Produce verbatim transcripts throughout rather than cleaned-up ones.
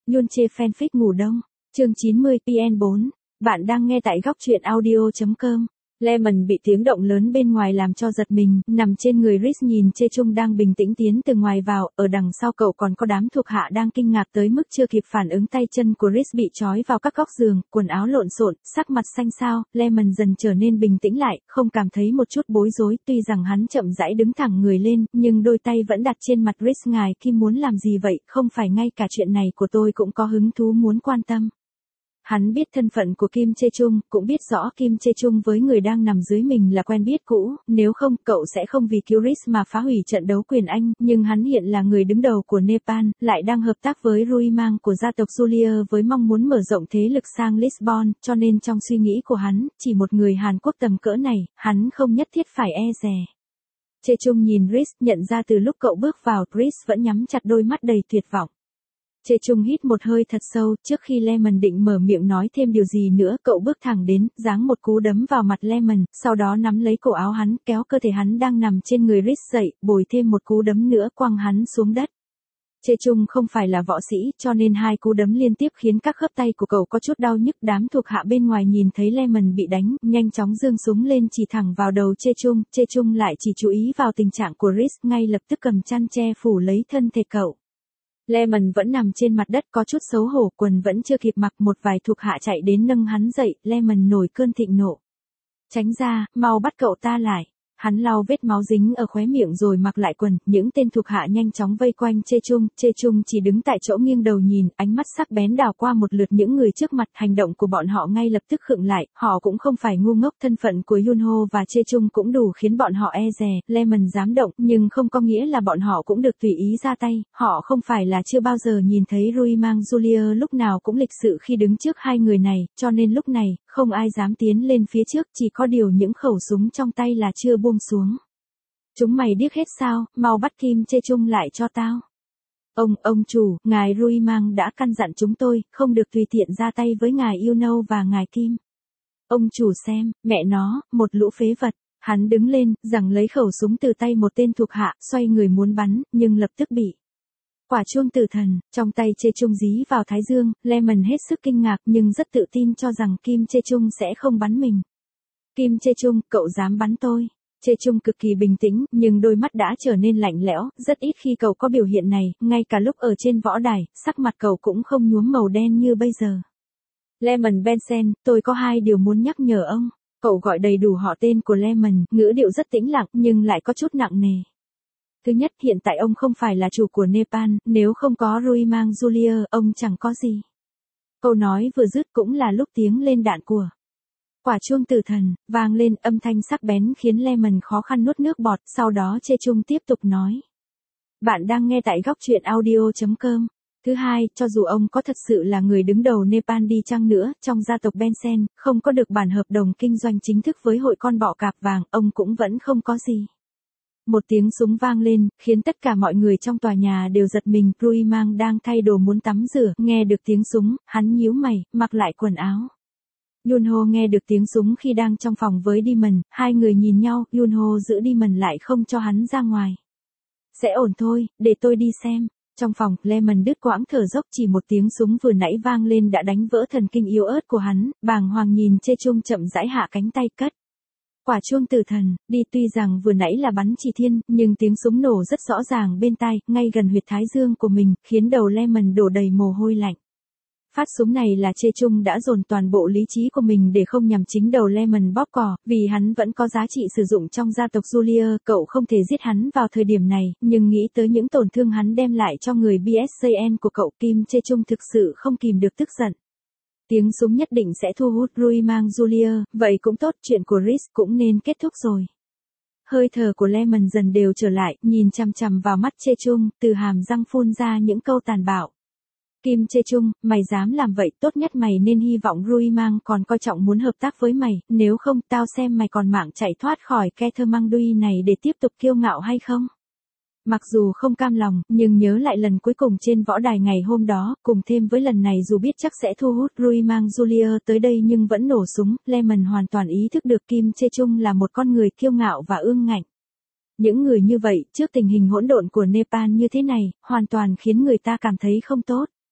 Yun Che fanfic ngủ đông. Chương chín mươi P N bốn. Bạn đang nghe tại góc truyện audio chấm com. Lemon bị tiếng động lớn bên ngoài làm cho giật mình, nằm trên người Rhys nhìn Che Chung đang bình tĩnh tiến từ ngoài vào, ở đằng sau cậu còn có đám thuộc hạ đang kinh ngạc tới mức chưa kịp phản ứng, tay chân của Rhys bị trói vào các góc giường, quần áo lộn xộn, sắc mặt xanh xao. Lemon dần trở nên bình tĩnh lại, không cảm thấy một chút bối rối, tuy rằng hắn chậm rãi đứng thẳng người lên, nhưng đôi tay vẫn đặt trên mặt Rhys. Ngài Kim muốn làm gì vậy, không phải ngay cả chuyện này của tôi cũng có hứng thú muốn quan tâm. Hắn biết thân phận của Kim Che Chung, cũng biết rõ Kim Che Chung với người đang nằm dưới mình là quen biết cũ, nếu không cậu sẽ không vì cứu Rhys mà phá hủy trận đấu quyền Anh, nhưng hắn hiện là người đứng đầu của Nepal, lại đang hợp tác với Rui Mang của gia tộc Julia với mong muốn mở rộng thế lực sang Lisbon, cho nên trong suy nghĩ của hắn, chỉ một người Hàn Quốc tầm cỡ này, hắn không nhất thiết phải e dè. Che Chung nhìn Rhys, nhận ra từ lúc cậu bước vào, Rhys vẫn nhắm chặt đôi mắt đầy tuyệt vọng. Che Chung hít một hơi thật sâu, trước khi Lemon định mở miệng nói thêm điều gì nữa, cậu bước thẳng đến, giáng một cú đấm vào mặt Lemon, sau đó nắm lấy cổ áo hắn, kéo cơ thể hắn đang nằm trên người Rhys dậy, bồi thêm một cú đấm nữa quăng hắn xuống đất. Che Chung không phải là võ sĩ, cho nên hai cú đấm liên tiếp khiến các khớp tay của cậu có chút đau nhức. Đám thuộc hạ bên ngoài nhìn thấy Lemon bị đánh, nhanh chóng giương súng lên chỉ thẳng vào đầu Che Chung. Che Chung lại chỉ chú ý vào tình trạng của Rhys, ngay lập tức cầm chăn che phủ lấy thân thể cậu. Lemon vẫn nằm trên mặt đất có chút xấu hổ, quần vẫn chưa kịp mặc, một vài thuộc hạ chạy đến nâng hắn dậy. Lemon nổi cơn thịnh nộ. Tránh ra, mau bắt cậu ta lại. Hắn lau vết máu dính ở khóe miệng rồi mặc lại quần, những tên thuộc hạ nhanh chóng vây quanh Che Chung. Che Chung chỉ đứng tại chỗ nghiêng đầu nhìn, ánh mắt sắc bén đảo qua một lượt những người trước mặt, hành động của bọn họ ngay lập tức khựng lại, họ cũng không phải ngu ngốc, thân phận của Yunho và Che Chung cũng đủ khiến bọn họ e dè. Lemon dám động, nhưng không có nghĩa là bọn họ cũng được tùy ý ra tay, họ không phải là chưa bao giờ nhìn thấy Rui Mang Julia lúc nào cũng lịch sự khi đứng trước hai người này, cho nên lúc này, không ai dám tiến lên phía trước, chỉ có điều những khẩu súng trong tay là chưa buông xuống. Chúng mày điếc hết sao, mau bắt Kim Che Chung lại cho tao. Ông, ông chủ, ngài Rui Mang đã căn dặn chúng tôi, không được tùy tiện ra tay với ngài Yuno và ngài Kim. Ông chủ xem, mẹ nó, một lũ phế vật. Hắn đứng lên, giằng lấy khẩu súng từ tay một tên thuộc hạ, xoay người muốn bắn, nhưng lập tức bị quả chuông tử thần trong tay Che Chung dí vào thái dương. Lemon hết sức kinh ngạc nhưng rất tự tin cho rằng Kim Che Chung sẽ không bắn mình. Kim Che Chung, cậu dám bắn tôi? Che Chung cực kỳ bình tĩnh, nhưng đôi mắt đã trở nên lạnh lẽo, rất ít khi cậu có biểu hiện này, ngay cả lúc ở trên võ đài, sắc mặt cậu cũng không nhuốm màu đen như bây giờ. Lemon Benson, tôi có hai điều muốn nhắc nhở ông. Cậu gọi đầy đủ họ tên của Lemon, ngữ điệu rất tĩnh lặng nhưng lại có chút nặng nề. Thứ nhất, hiện tại ông không phải là chủ của Nepal, nếu không có Rui Mang Julia, ông chẳng có gì. Câu nói vừa dứt cũng là lúc tiếng lên đạn của quả chuông tử thần vang lên, âm thanh sắc bén khiến Lemon khó khăn nuốt nước bọt, sau đó Che Chung tiếp tục nói. Bạn đang nghe tại góc truyện audio chấm com. Thứ hai, cho dù ông có thật sự là người đứng đầu Nepal đi chăng nữa, trong gia tộc Benson, không có được bản hợp đồng kinh doanh chính thức với hội con bọ cạp vàng, ông cũng vẫn không có gì. Một tiếng súng vang lên, khiến tất cả mọi người trong tòa nhà đều giật mình. Rui Mang đang thay đồ muốn tắm rửa, nghe được tiếng súng, hắn nhíu mày, mặc lại quần áo. Yunho nghe được tiếng súng khi đang trong phòng với Demon, hai người nhìn nhau, Yunho giữ Demon lại không cho hắn ra ngoài. Sẽ ổn thôi, để tôi đi xem. Trong phòng, Lemon đứt quãng thở dốc, chỉ một tiếng súng vừa nãy vang lên đã đánh vỡ thần kinh yếu ớt của hắn, bàng hoàng nhìn Che Chung chậm rãi hạ cánh tay cất quả chuông tử thần đi. Tuy rằng vừa nãy là bắn chỉ thiên, nhưng tiếng súng nổ rất rõ ràng bên tai, ngay gần huyệt thái dương của mình, khiến đầu Lemon đổ đầy mồ hôi lạnh. Phát súng này là Che Chung đã dồn toàn bộ lý trí của mình để không nhằm chính đầu Lemon bóp cò, vì hắn vẫn có giá trị sử dụng trong gia tộc Julia, cậu không thể giết hắn vào thời điểm này, nhưng nghĩ tới những tổn thương hắn đem lại cho người bê ét xê en của cậu, Kim Che Chung thực sự không kìm được tức giận. Tiếng súng nhất định sẽ thu hút Rui Mang Julia, vậy cũng tốt, chuyện của Rhys cũng nên kết thúc rồi. Hơi thở của Lemon dần đều trở lại, nhìn chằm chằm vào mắt Che Chung, từ hàm răng phun ra những câu tàn bạo. Kim Che Chung, mày dám làm vậy, tốt nhất mày nên hy vọng Rui Mang còn coi trọng muốn hợp tác với mày, nếu không tao xem mày còn mạng chạy thoát khỏi ke thơ mang đuôi này để tiếp tục kiêu ngạo hay không. Mặc dù không cam lòng, nhưng nhớ lại lần cuối cùng trên võ đài ngày hôm đó, cùng thêm với lần này dù biết chắc sẽ thu hút Rui Mang Julia tới đây nhưng vẫn nổ súng, Lemon hoàn toàn ý thức được Kim Che Chung là một con người kiêu ngạo và ương ngạnh. Những người như vậy, trước tình hình hỗn độn của Nepal như thế này, hoàn toàn khiến người ta cảm thấy không tốt.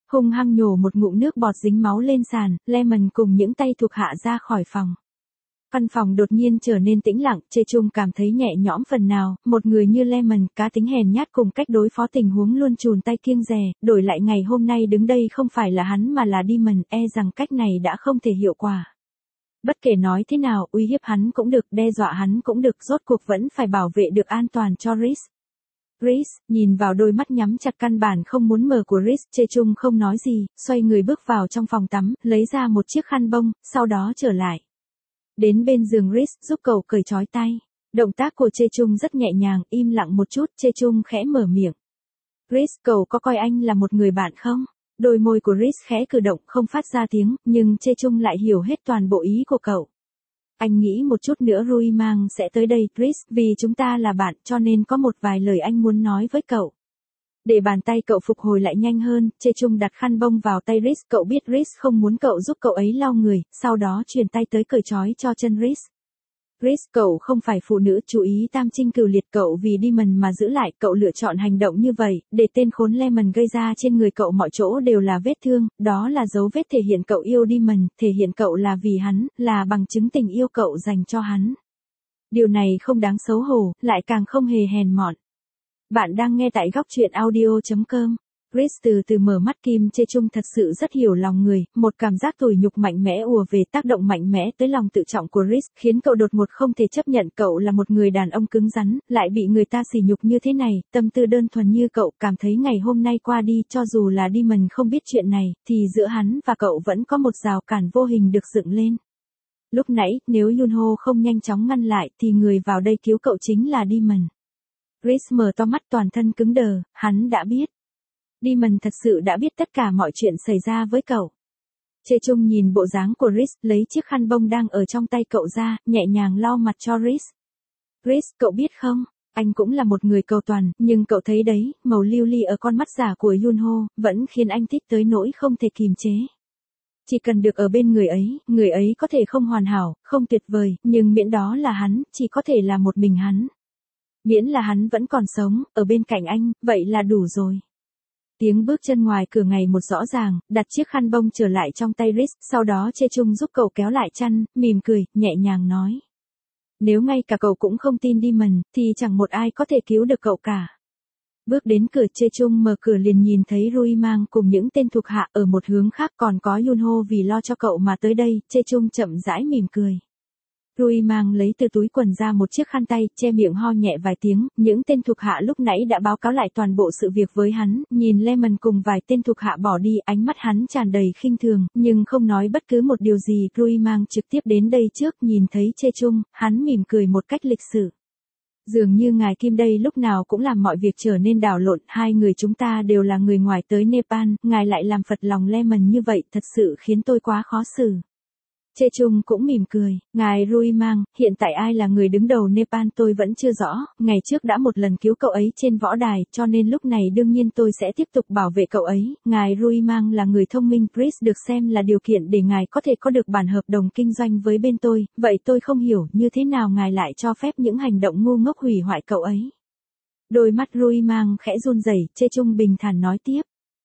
Hung hăng nhổ một ngụm nước bọt dính máu lên sàn, Lemon cùng những tay thuộc hạ ra khỏi phòng. Căn phòng đột nhiên trở nên tĩnh lặng, Chê Chung cảm thấy nhẹ nhõm phần nào, một người như Lemon, cá tính hèn nhát cùng cách đối phó tình huống luôn chùn tay kiêng dè, đổi lại ngày hôm nay đứng đây không phải là hắn mà là Demon, e rằng cách này đã không thể hiệu quả. Bất kể nói thế nào, uy hiếp hắn cũng được, đe dọa hắn cũng được, rốt cuộc vẫn phải bảo vệ được an toàn cho Reese. Reese, nhìn vào đôi mắt nhắm chặt căn bản không muốn mở của Reese, Chê Chung không nói gì, xoay người bước vào trong phòng tắm, lấy ra một chiếc khăn bông, sau đó trở lại. Đến bên giường Reese, giúp cậu cởi trói tay. Động tác của Chê Chung rất nhẹ nhàng, im lặng một chút, Chê Chung khẽ mở miệng. Reese, cậu có coi anh là một người bạn không? Đôi môi của Reese khẽ cử động, không phát ra tiếng, nhưng Chê Chung lại hiểu hết toàn bộ ý của cậu. Anh nghĩ một chút nữa Rui Mang sẽ tới đây, Reese, vì chúng ta là bạn, cho nên có một vài lời anh muốn nói với cậu. Để bàn tay cậu phục hồi lại nhanh hơn, Chê Chung đặt khăn bông vào tay Reese, cậu biết Reese không muốn cậu giúp cậu ấy lau người, sau đó truyền tay tới cởi trói cho chân Reese. Reese, cậu không phải phụ nữ, chú ý tam trinh cửu liệt, cậu vì Demon mà giữ lại, cậu lựa chọn hành động như vậy, để tên khốn Lemon gây ra trên người cậu mọi chỗ đều là vết thương, đó là dấu vết thể hiện cậu yêu Demon, thể hiện cậu là vì hắn, là bằng chứng tình yêu cậu dành cho hắn. Điều này không đáng xấu hổ, lại càng không hề hèn mọn. Bạn đang nghe tại góc truyện audio chấm com. Reese từ từ mở mắt, Kim Chê Chung thật sự rất hiểu lòng người, một cảm giác tủi nhục mạnh mẽ ùa về, tác động mạnh mẽ tới lòng tự trọng của Reese, khiến cậu đột ngột không thể chấp nhận cậu là một người đàn ông cứng rắn, lại bị người ta sỉ nhục như thế này, tâm tư đơn thuần như cậu, cảm thấy ngày hôm nay qua đi, cho dù là Demon không biết chuyện này, thì giữa hắn và cậu vẫn có một rào cản vô hình được dựng lên. Lúc nãy, nếu Yunho không nhanh chóng ngăn lại, thì người vào đây cứu cậu chính là Demon. Reese mở to mắt, toàn thân cứng đờ, hắn đã biết. Demon thật sự đã biết tất cả mọi chuyện xảy ra với cậu. Chê Chung nhìn bộ dáng của Reese, lấy chiếc khăn bông đang ở trong tay cậu ra, nhẹ nhàng lau mặt cho Reese. Reese, cậu biết không, anh cũng là một người cầu toàn, nhưng cậu thấy đấy, màu lưu ly ở con mắt giả của Yunho, vẫn khiến anh thích tới nỗi không thể kìm chế. Chỉ cần được ở bên người ấy, người ấy có thể không hoàn hảo, không tuyệt vời, nhưng miễn đó là hắn, chỉ có thể là một mình hắn. Miễn là hắn vẫn còn sống, ở bên cạnh anh, vậy là đủ rồi. Tiếng bước chân ngoài cửa ngày một rõ ràng, đặt chiếc khăn bông trở lại trong tay Reese, sau đó Chê Chung giúp cậu kéo lại chăn, mỉm cười, nhẹ nhàng nói. Nếu ngay cả cậu cũng không tin Demon, thì chẳng một ai có thể cứu được cậu cả. Bước đến cửa, Chê Chung mở cửa liền nhìn thấy Rui Mang cùng những tên thuộc hạ, ở một hướng khác còn có Yunho vì lo cho cậu mà tới đây, Chê Chung chậm rãi mỉm cười. Rui Mang lấy từ túi quần ra một chiếc khăn tay, che miệng ho nhẹ vài tiếng, những tên thuộc hạ lúc nãy đã báo cáo lại toàn bộ sự việc với hắn, nhìn Lemon cùng vài tên thuộc hạ bỏ đi, ánh mắt hắn tràn đầy khinh thường, nhưng không nói bất cứ một điều gì, Rui Mang trực tiếp đến đây trước, nhìn thấy Chê Chung, hắn mỉm cười một cách lịch sự. Dường như ngài Kim đây lúc nào cũng làm mọi việc trở nên đảo lộn, hai người chúng ta đều là người ngoài tới Nepal, ngài lại làm phật lòng Lemon như vậy, thật sự khiến tôi quá khó xử. Chê Chung cũng mỉm cười, ngài Rui Mang, hiện tại ai là người đứng đầu Nepal tôi vẫn chưa rõ, ngày trước đã một lần cứu cậu ấy trên võ đài, cho nên lúc này đương nhiên tôi sẽ tiếp tục bảo vệ cậu ấy, ngài Rui Mang là người thông minh, Reese được xem là điều kiện để ngài có thể có được bản hợp đồng kinh doanh với bên tôi, vậy tôi không hiểu như thế nào ngài lại cho phép những hành động ngu ngốc hủy hoại cậu ấy. Đôi mắt Rui Mang khẽ run rẩy, Chê Chung bình thản nói tiếp.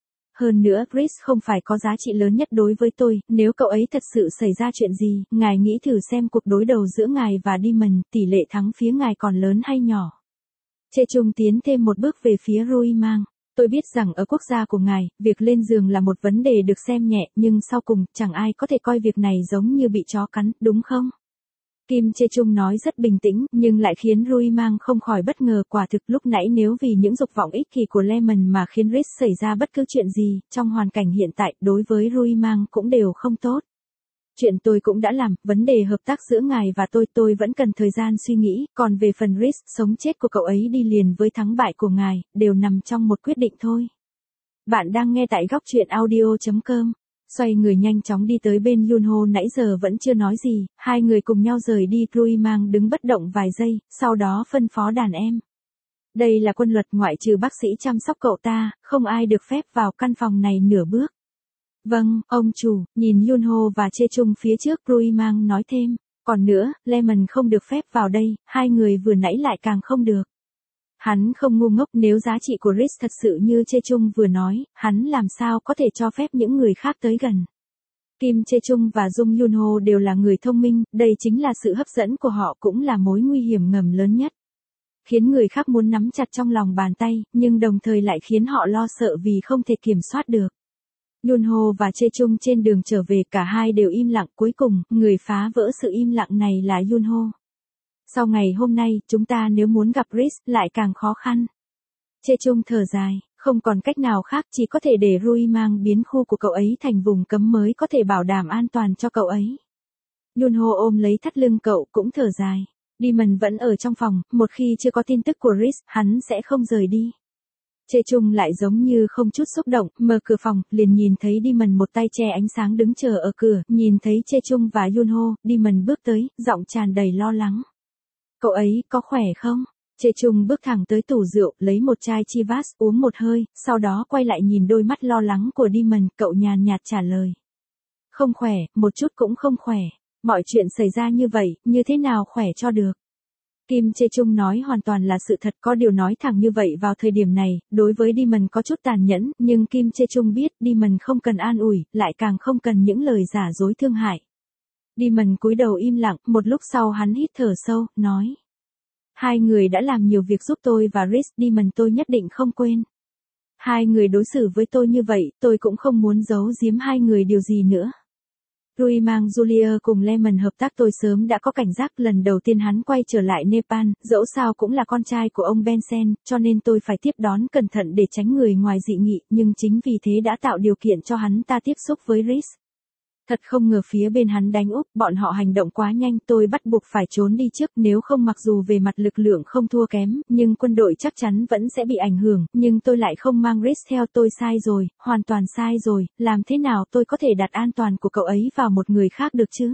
Hơn nữa, Reese không phải có giá trị lớn nhất đối với tôi, nếu cậu ấy thật sự xảy ra chuyện gì, ngài nghĩ thử xem cuộc đối đầu giữa ngài và Demon, tỷ lệ thắng phía ngài còn lớn hay nhỏ. Chê Chung tiến thêm một bước về phía Rui Mang. Tôi biết rằng ở quốc gia của ngài, việc lên giường là một vấn đề được xem nhẹ, nhưng sau cùng, chẳng ai có thể coi việc này giống như bị chó cắn, đúng không? Kim Chê Chung nói rất bình tĩnh, nhưng lại khiến Rui Mang không khỏi bất ngờ, quả thực lúc nãy nếu vì những dục vọng ích kỷ của Lemon mà khiến Reese xảy ra bất cứ chuyện gì, trong hoàn cảnh hiện tại, đối với Rui Mang cũng đều không tốt. Chuyện tôi cũng đã làm, vấn đề hợp tác giữa ngài và tôi tôi vẫn cần thời gian suy nghĩ, còn về phần Reese, sống chết của cậu ấy đi liền với thắng bại của ngài, đều nằm trong một quyết định thôi. Bạn đang nghe tại góc truyện audio chấm com. Xoay người nhanh chóng đi tới bên Yunho nãy giờ vẫn chưa nói gì, hai người cùng nhau rời đi, Rui Mang đứng bất động vài giây, sau đó phân phó đàn em. Đây là quân luật, ngoại trừ bác sĩ chăm sóc cậu ta, không ai được phép vào căn phòng này nửa bước. Vâng, ông chủ, nhìn Yunho và Chê Chung phía trước, Rui Mang nói thêm, còn nữa, Lemon không được phép vào đây, hai người vừa nãy lại càng không được. Hắn không ngu ngốc, nếu giá trị của Riz thật sự như Chê Chung vừa nói, hắn làm sao có thể cho phép những người khác tới gần. Kim Chê Chung và Jung Yoon Ho đều là người thông minh, đây chính là sự hấp dẫn của họ cũng là mối nguy hiểm ngầm lớn nhất. Khiến người khác muốn nắm chặt trong lòng bàn tay, nhưng đồng thời lại khiến họ lo sợ vì không thể kiểm soát được. Yoon Ho và Chê Chung trên đường trở về cả hai đều im lặng, cuối cùng, người phá vỡ sự im lặng này là Yoon Ho. Sau ngày hôm nay, chúng ta nếu muốn gặp Riz lại càng khó khăn. Chê Chung thở dài, không còn cách nào khác chỉ có thể để Rui mang biến khu của cậu ấy thành vùng cấm mới có thể bảo đảm an toàn cho cậu ấy. Yoon Ho ôm lấy thắt lưng cậu cũng thở dài. Demon vẫn ở trong phòng, một khi chưa có tin tức của Riz, hắn sẽ không rời đi. Chê Chung lại giống như không chút xúc động, mở cửa phòng, liền nhìn thấy Demon một tay che ánh sáng đứng chờ ở cửa, nhìn thấy Chê Chung và Yoon Ho, Demon bước tới, giọng tràn đầy lo lắng. Cậu ấy có khỏe không? Chê Chung bước thẳng tới tủ rượu, lấy một chai Chivas uống một hơi, sau đó quay lại nhìn đôi mắt lo lắng của Demon, cậu nhàn nhạt trả lời. Không khỏe, một chút cũng không khỏe. Mọi chuyện xảy ra như vậy, như thế nào khỏe cho được? Kim Chê Chung nói hoàn toàn là sự thật, có điều nói thẳng như vậy vào thời điểm này, đối với Demon có chút tàn nhẫn, nhưng Kim Chê Chung biết Demon không cần an ủi, lại càng không cần những lời giả dối thương hại. Demon cúi đầu im lặng, một lúc sau hắn hít thở sâu, nói. Hai người đã làm nhiều việc giúp tôi và Riz, Demon tôi nhất định không quên. Hai người đối xử với tôi như vậy, tôi cũng không muốn giấu giếm hai người điều gì nữa. Rui mang Julia cùng Lemon hợp tác tôi sớm đã có cảnh giác, lần đầu tiên hắn quay trở lại Nepal, dẫu sao cũng là con trai của ông Benson, cho nên tôi phải tiếp đón cẩn thận để tránh người ngoài dị nghị, nhưng chính vì thế đã tạo điều kiện cho hắn ta tiếp xúc với Riz. Thật không ngờ phía bên hắn đánh úp, bọn họ hành động quá nhanh, tôi bắt buộc phải trốn đi trước, nếu không mặc dù về mặt lực lượng không thua kém, nhưng quân đội chắc chắn vẫn sẽ bị ảnh hưởng, nhưng tôi lại không mang Riz theo, tôi sai rồi, hoàn toàn sai rồi, làm thế nào tôi có thể đặt an toàn của cậu ấy vào một người khác được chứ?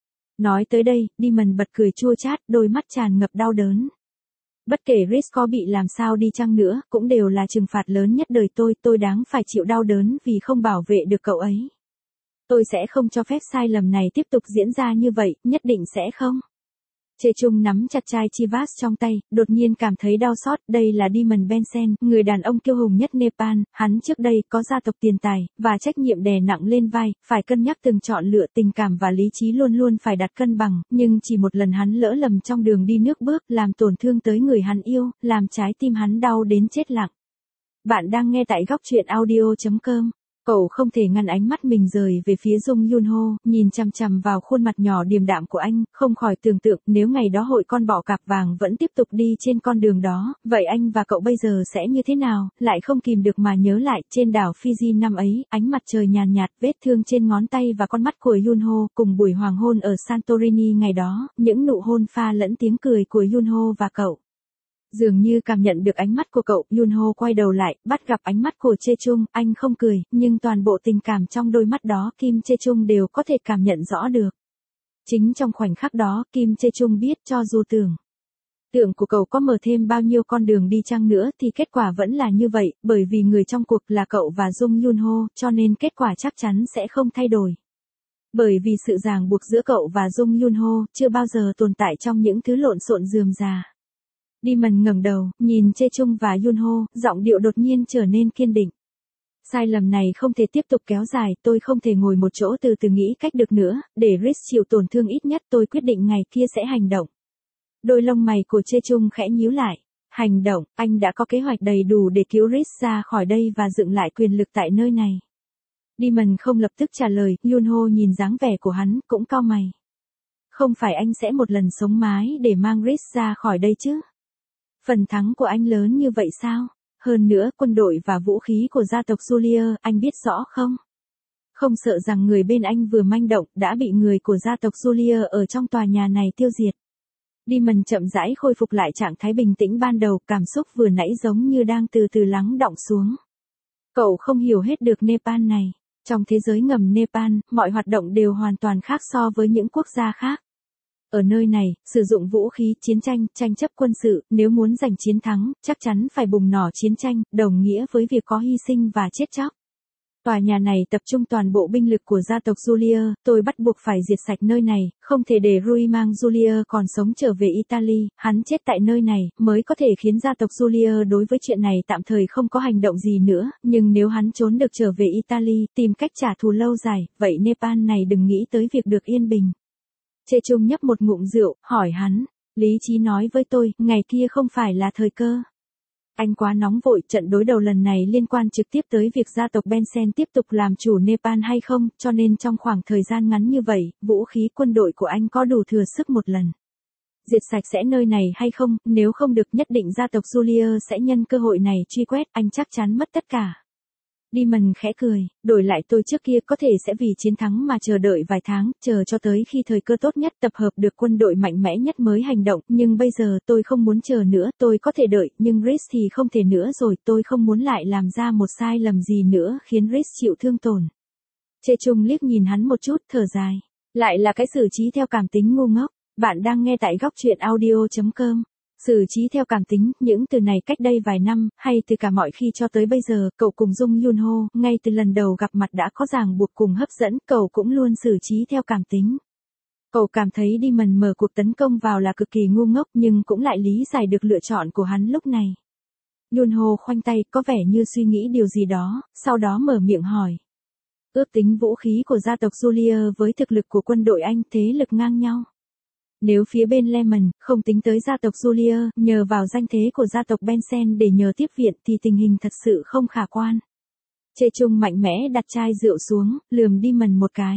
Nói tới đây, Demon bật cười chua chát, đôi mắt tràn ngập đau đớn. Bất kể Riz có bị làm sao đi chăng nữa, cũng đều là trừng phạt lớn nhất đời tôi, tôi đáng phải chịu đau đớn vì không bảo vệ được cậu ấy. Tôi sẽ không cho phép sai lầm này tiếp tục diễn ra như vậy, nhất định sẽ không. Chê Chung nắm chặt chai Chivas trong tay, đột nhiên cảm thấy đau xót, đây là Demon Benson, người đàn ông kiêu hùng nhất Nepal, hắn trước đây có gia tộc tiền tài, và trách nhiệm đè nặng lên vai, phải cân nhắc từng chọn lựa, tình cảm và lý trí luôn luôn phải đặt cân bằng, nhưng chỉ một lần hắn lỡ lầm trong đường đi nước bước, làm tổn thương tới người hắn yêu, làm trái tim hắn đau đến chết lặng. Bạn đang nghe tại góc truyện audio chấm com. Cậu không thể ngăn ánh mắt mình rời về phía Jung Yoon Ho, nhìn chằm chằm vào khuôn mặt nhỏ điềm đạm của anh, không khỏi tưởng tượng nếu ngày đó hội con bọ cạp vàng vẫn tiếp tục đi trên con đường đó, vậy anh và cậu bây giờ sẽ như thế nào, lại không kìm được mà nhớ lại, trên đảo Fiji năm ấy, ánh mặt trời nhàn nhạt, vết thương trên ngón tay và con mắt của Yoon Ho, cùng buổi hoàng hôn ở Santorini ngày đó, những nụ hôn pha lẫn tiếng cười của Yoon Ho và cậu. Dường như cảm nhận được ánh mắt của cậu, Yoon Ho quay đầu lại, bắt gặp ánh mắt của Chê Chung, anh không cười, nhưng toàn bộ tình cảm trong đôi mắt đó Kim Chê Chung đều có thể cảm nhận rõ được. Chính trong khoảnh khắc đó, Kim Chê Chung biết cho dù tưởng. Tượng của cậu có mở thêm bao nhiêu con đường đi chăng nữa thì kết quả vẫn là như vậy, bởi vì người trong cuộc là cậu và Jung Yoon Ho, cho nên kết quả chắc chắn sẽ không thay đổi. Bởi vì sự ràng buộc giữa cậu và Jung Yoon Ho chưa bao giờ tồn tại trong những thứ lộn xộn rườm rà. Demon ngẩng đầu, nhìn Chê Chung và Yoon Ho, giọng điệu đột nhiên trở nên kiên định. Sai lầm này không thể tiếp tục kéo dài, tôi không thể ngồi một chỗ từ từ nghĩ cách được nữa, để Riz chịu tổn thương ít nhất, tôi quyết định ngày kia sẽ hành động. Đôi lông mày của Chê Chung khẽ nhíu lại. Hành động, anh đã có kế hoạch đầy đủ để cứu Riz ra khỏi đây và dựng lại quyền lực tại nơi này. Demon không lập tức trả lời, Yoon Ho nhìn dáng vẻ của hắn, cũng cau mày. Không phải anh sẽ một lần sống mái để mang Riz ra khỏi đây chứ? Phần thắng của anh lớn như vậy sao? Hơn nữa, quân đội và vũ khí của gia tộc Julia, anh biết rõ không? Không sợ rằng người bên anh vừa manh động, đã bị người của gia tộc Julia ở trong tòa nhà này tiêu diệt. Demon chậm rãi khôi phục lại trạng thái bình tĩnh ban đầu, cảm xúc vừa nãy giống như đang từ từ lắng đọng xuống. Cậu không hiểu hết được Nepal này. Trong thế giới ngầm Nepal, mọi hoạt động đều hoàn toàn khác so với những quốc gia khác. Ở nơi này, sử dụng vũ khí, chiến tranh, tranh chấp quân sự, nếu muốn giành chiến thắng, chắc chắn phải bùng nổ chiến tranh, đồng nghĩa với việc có hy sinh và chết chóc. Tòa nhà này tập trung toàn bộ binh lực của gia tộc Julia, tôi bắt buộc phải diệt sạch nơi này, không thể để Rui mang Julia còn sống trở về Italy, hắn chết tại nơi này, mới có thể khiến gia tộc Julia đối với chuyện này tạm thời không có hành động gì nữa, nhưng nếu hắn trốn được trở về Italy, tìm cách trả thù lâu dài, vậy Nepal này đừng nghĩ tới việc được yên bình. Chê Chung nhấp một ngụm rượu, hỏi hắn, lý trí nói với tôi, ngày kia không phải là thời cơ. Anh quá nóng vội, trận đối đầu lần này liên quan trực tiếp tới việc gia tộc Bensen tiếp tục làm chủ Nepal hay không, cho nên trong khoảng thời gian ngắn như vậy, vũ khí quân đội của anh có đủ thừa sức một lần. Diệt sạch sẽ nơi này hay không, nếu không được nhất định gia tộc Julia sẽ nhân cơ hội này truy quét, anh chắc chắn mất tất cả. Demon khẽ cười, đổi lại tôi trước kia có thể sẽ vì chiến thắng mà chờ đợi vài tháng, chờ cho tới khi thời cơ tốt nhất tập hợp được quân đội mạnh mẽ nhất mới hành động, nhưng bây giờ tôi không muốn chờ nữa, tôi có thể đợi, nhưng Rhys thì không thể nữa rồi, tôi không muốn lại làm ra một sai lầm gì nữa khiến Rhys chịu thương tổn. Chê Chung liếc nhìn hắn một chút, thở dài, lại là cái xử trí theo cảm tính ngu ngốc, bạn đang nghe tại góc truyện audio chấm com. Xử trí theo cảm tính, những từ này cách đây vài năm, hay từ cả mọi khi cho tới bây giờ, cậu cùng Jung Yun Ho, ngay từ lần đầu gặp mặt đã có ràng buộc cùng hấp dẫn, cậu cũng luôn xử trí theo cảm tính. Cậu cảm thấy Demon mở cuộc tấn công vào là cực kỳ ngu ngốc nhưng cũng lại lý giải được lựa chọn của hắn lúc này. Yun Ho khoanh tay, có vẻ như suy nghĩ điều gì đó, sau đó mở miệng hỏi. Ước tính vũ khí của gia tộc Julia với thực lực của quân đội Anh thế lực ngang nhau. Nếu phía bên Lemon, không tính tới gia tộc Julia, nhờ vào danh thế của gia tộc Bensen để nhờ tiếp viện thì tình hình thật sự không khả quan. Chê Chung mạnh mẽ đặt chai rượu xuống, lườm Demon một cái.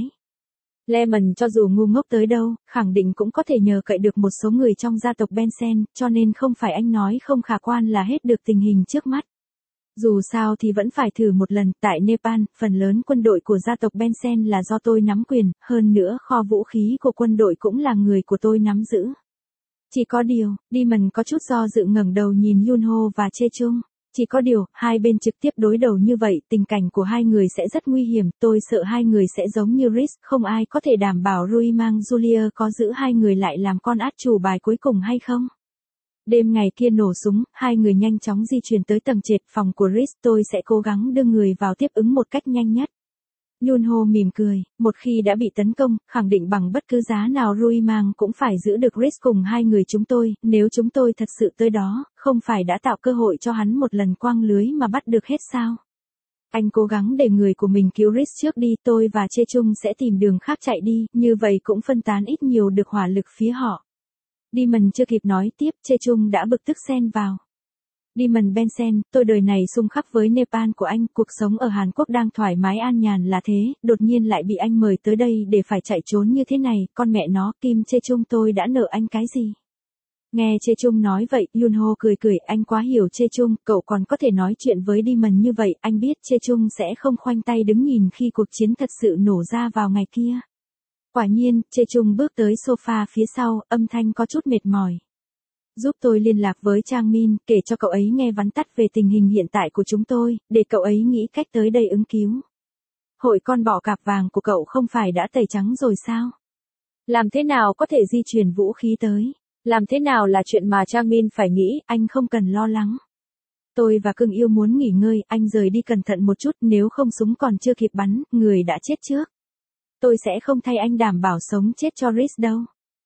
Lemon cho dù ngu ngốc tới đâu, khẳng định cũng có thể nhờ cậy được một số người trong gia tộc Bensen, cho nên không phải anh nói không khả quan là hết được tình hình trước mắt. Dù sao thì vẫn phải thử một lần, tại Nepal, phần lớn quân đội của gia tộc Bensen là do tôi nắm quyền, hơn nữa kho vũ khí của quân đội cũng là người của tôi nắm giữ. Chỉ có điều, Demon có chút do dự ngẩng đầu nhìn Yun Ho và Chê Chung. Chỉ có điều, hai bên trực tiếp đối đầu như vậy, tình cảnh của hai người sẽ rất nguy hiểm, tôi sợ hai người sẽ giống như Rhys, không ai có thể đảm bảo Rui mang Julia có giữ hai người lại làm con át chủ bài cuối cùng hay không. Đêm ngày kia nổ súng, hai người nhanh chóng di chuyển tới tầng trệt phòng của Rhys, tôi sẽ cố gắng đưa người vào tiếp ứng một cách nhanh nhất. Yun Ho mỉm cười, một khi đã bị tấn công, khẳng định bằng bất cứ giá nào Rui mang cũng phải giữ được Rhys cùng hai người chúng tôi, nếu chúng tôi thật sự tới đó, không phải đã tạo cơ hội cho hắn một lần quang lưới mà bắt được hết sao. Anh cố gắng để người của mình cứu Rhys trước đi, tôi và Chê Chung sẽ tìm đường khác chạy đi, như vậy cũng phân tán ít nhiều được hỏa lực phía họ. Demon chưa kịp nói tiếp, Chê Chung đã bực tức xen vào. Demon Bensen, tôi đời này xung khắc với Nepal của anh, cuộc sống ở Hàn Quốc đang thoải mái an nhàn là thế, đột nhiên lại bị anh mời tới đây để phải chạy trốn như thế này, con mẹ nó, Kim Chê Chung tôi đã nợ anh cái gì? Nghe Chê Chung nói vậy, Yun Ho cười cười, anh quá hiểu Chê Chung, cậu còn có thể nói chuyện với Demon như vậy, anh biết Chê Chung sẽ không khoanh tay đứng nhìn khi cuộc chiến thật sự nổ ra vào ngày kia. Quả nhiên, Chê Chung bước tới sofa phía sau, âm thanh có chút mệt mỏi. Giúp tôi liên lạc với Trang Min, kể cho cậu ấy nghe vắn tắt về tình hình hiện tại của chúng tôi, để cậu ấy nghĩ cách tới đây ứng cứu. Hội con bọ cạp vàng của cậu không phải đã tẩy trắng rồi sao? Làm thế nào có thể di chuyển vũ khí tới? Làm thế nào là chuyện mà Trang Min phải nghĩ, anh không cần lo lắng. Tôi và Cưng Yêu muốn nghỉ ngơi, anh rời đi cẩn thận một chút, nếu không súng còn chưa kịp bắn, người đã chết trước. Tôi sẽ không thay anh đảm bảo sống chết cho Rhys đâu.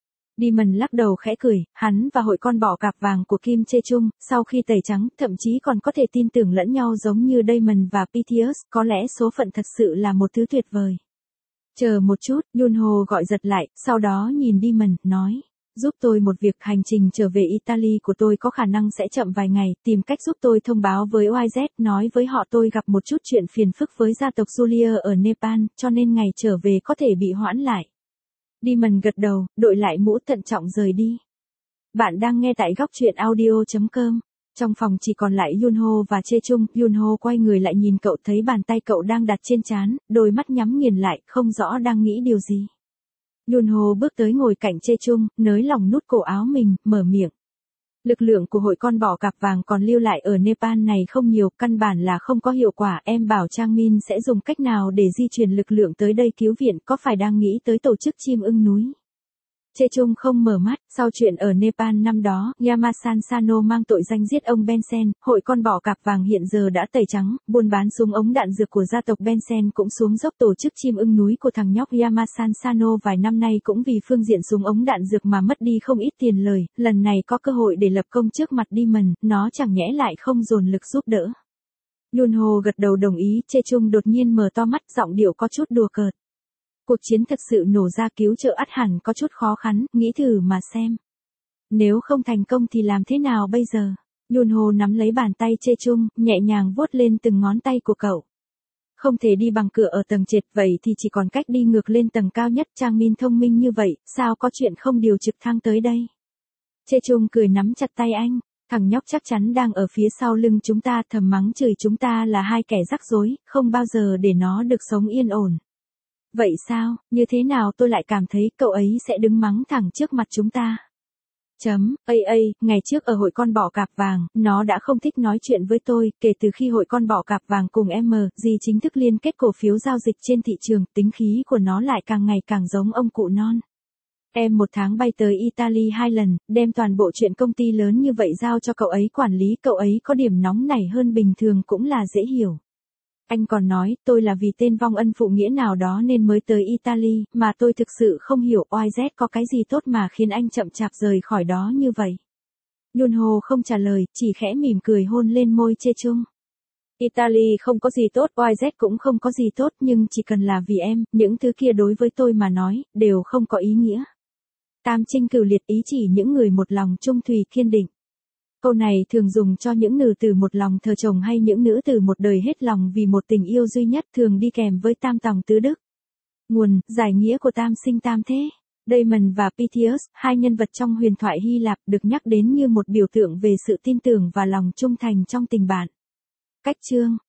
Demon lắc đầu khẽ cười, hắn và hội con bọ cạp vàng của Kim Chê Chung, sau khi tẩy trắng, thậm chí còn có thể tin tưởng lẫn nhau giống như Damon và Pythias, có lẽ số phận thật sự là một thứ tuyệt vời. Chờ một chút, Yun Ho gọi giật lại, sau đó nhìn Demon, nói, giúp tôi một việc, hành trình trở về Italy của tôi có khả năng sẽ chậm vài ngày, tìm cách giúp tôi thông báo với o i dét, nói với họ tôi gặp một chút chuyện phiền phức với gia tộc Julia ở Nepal, cho nên ngày trở về có thể bị hoãn lại. Demon gật đầu, đội lại mũ thận trọng rời đi. Bạn đang nghe tại góc truyện audio chấm com. Trong phòng chỉ còn lại Yun Ho và Chê Chung, Yun Ho quay người lại nhìn cậu, thấy bàn tay cậu đang đặt trên trán, đôi mắt nhắm nghiền lại, không rõ đang nghĩ điều gì. Yun Ho bước tới ngồi cạnh Chê Chung, nới lỏng nút cổ áo mình, mở miệng. Lực lượng của hội con bọ cạp vàng còn lưu lại ở Nepal này không nhiều, căn bản là không có hiệu quả, em bảo Trang Min sẽ dùng cách nào để di chuyển lực lượng tới đây cứu viện, có phải đang nghĩ tới tổ chức chim ưng núi? Chê Chung không mở mắt, sau chuyện ở Nepal năm đó, Yamasan Sano mang tội danh giết ông Bensen, hội con bọ cạp vàng hiện giờ đã tẩy trắng, buôn bán súng ống đạn dược của gia tộc Bensen cũng xuống dốc, tổ chức chim ưng núi của thằng nhóc Yamasan Sano vài năm nay cũng vì phương diện súng ống đạn dược mà mất đi không ít tiền lời, lần này có cơ hội để lập công trước mặt Demon, nó chẳng nhẽ lại không dồn lực giúp đỡ. Yunho gật đầu đồng ý, Chê Chung đột nhiên mở to mắt, giọng điệu có chút đùa cợt. Cuộc chiến thực sự nổ ra, cứu trợ ắt hẳn có chút khó khăn, nghĩ thử mà xem. Nếu không thành công thì làm thế nào bây giờ? Yunho nắm lấy bàn tay Chê Chung, nhẹ nhàng vuốt lên từng ngón tay của cậu. Không thể đi bằng cửa ở tầng trệt, vậy thì chỉ còn cách đi ngược lên tầng cao nhất. Trang Min thông minh như vậy, sao có chuyện không điều trực thăng tới đây? Chê Chung cười nắm chặt tay anh. Thằng nhóc chắc chắn đang ở phía sau lưng chúng ta, thầm mắng chửi chúng ta là hai kẻ rắc rối, không bao giờ để nó được sống yên ổn. Vậy sao, như thế nào tôi lại cảm thấy cậu ấy sẽ đứng mắng thẳng trước mặt chúng ta? Chấm, ây ây, ngày trước ở hội con bọ cạp vàng, nó đã không thích nói chuyện với tôi, kể từ khi hội con bọ cạp vàng cùng em gì chính thức liên kết cổ phiếu giao dịch trên thị trường, tính khí của nó lại càng ngày càng giống ông cụ non. Em một tháng bay tới Italy hai lần, đem toàn bộ chuyện công ty lớn như vậy giao cho cậu ấy quản lý, cậu ấy có điểm nóng nảy hơn bình thường cũng là dễ hiểu. Anh còn nói, tôi là vì tên vong ân phụ nghĩa nào đó nên mới tới Italy, mà tôi thực sự không hiểu oai dét có cái gì tốt mà khiến anh chậm chạp rời khỏi đó như vậy. Yunho không trả lời, chỉ khẽ mỉm cười hôn lên môi Chê Chung. Italy không có gì tốt, oai dét cũng không có gì tốt, nhưng chỉ cần là vì em, những thứ kia đối với tôi mà nói, đều không có ý nghĩa. Tam trinh cửu liệt ý chỉ những người một lòng trung thủy kiên định. Câu này thường dùng cho những nữ tử một lòng thờ chồng hay những nữ tử một đời hết lòng vì một tình yêu duy nhất, thường đi kèm với tam tòng tứ đức. Nguồn, giải nghĩa của tam sinh tam thế. Damon và Pythias, hai nhân vật trong huyền thoại Hy Lạp, được nhắc đến như một biểu tượng về sự tin tưởng và lòng trung thành trong tình bạn. Cách chương